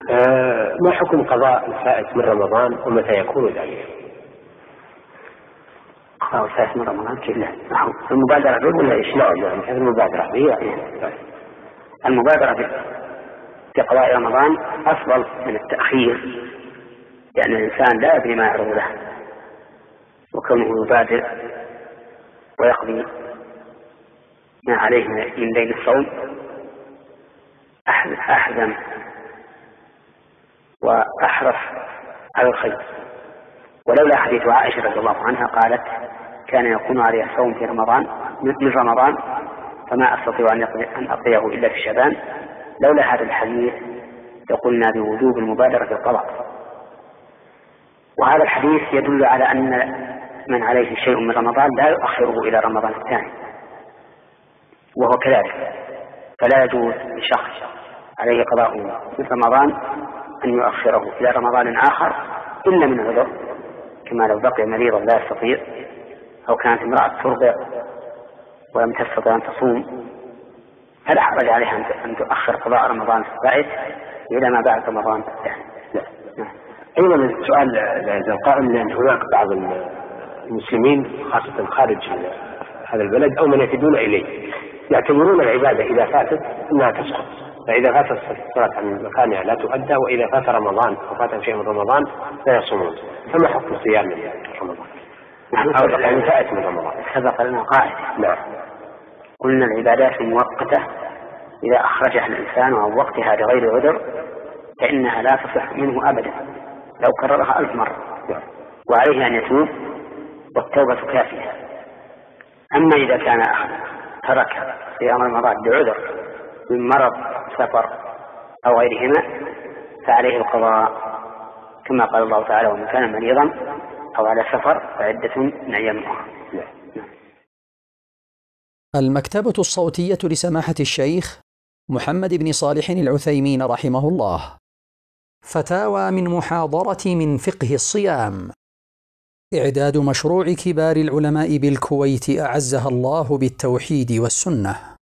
ما حكم قضاء الفائت من رمضان ومتى يكون ذلك؟ قضاء الفائت من رمضان كله المبادرة به ولا إيش؟ نعم المبادرة به. المبادرة بقضاء رمضان أفضل من التأخير، لأن الإنسان لا يدري ما يعرض له، وكونه يبادر ويقضي ما عليه من ليل الصوم أحزم وأحرص على الخير. ولولا حديث عائشة رضي الله عنها قالت كان يكون علي الصوم في رمضان من رمضان فما أستطيع أن أقضيه إلا في شعبان، لولا هذا الحديث لقلنا بوجوب المبادرة في القضاء. وهذا الحديث يدل على أن من عليه شيء من رمضان لا يؤخره إلى رمضان الثاني، وهو كذلك، فلا يجوز لشخص عليه قضاء من رمضان أن يؤخره إلى رمضان آخر إلا من عذر، كما لو بقي مريضا لا يستطيع، أو كانت امرأة ترضع ولم تستطع أن تصوم، فلا حرج عليها أن تؤخر قضاء رمضان الفائت إلى ما بعد رمضان الثاني. أيضا السؤال القائم أن هناك بعض المسلمين خاصة خارج هذا البلد أو من يفدون إليه يعتبرون العبادة إذا فاتت أنها تسقط، فإذا فاتت الصلاة عن مكانها لا تؤدى، وإذا فات رمضان أو فات شيء من رمضان لا يصومون، فما حكم صيام رمضان؟ أو يعني فائت من رمضان؟ سبق لنا قاعدة. نعم. قلنا العبادات المؤقتة إذا أخرجها الإنسان عن وقتها لغير عذر فإنها لا تصح منه أبدا لو كررها 1000 مرة، وعليه أن يتوب والتوبة كافية. أما إذا كان ترك صيام رمضان بعذر من مرض سفر أو غيرهما فعليه القضاء، كما قال الله تعالى ومن كان مريضا أو على سفر فعدة من أيام أخرى. المكتبة الصوتية لسماحة الشيخ محمد بن صالح العثيمين رحمه الله. فتاوى من محاضرة من فقه الصيام. إعداد مشروع كبار العلماء بالكويت أعزها الله بالتوحيد والسنة.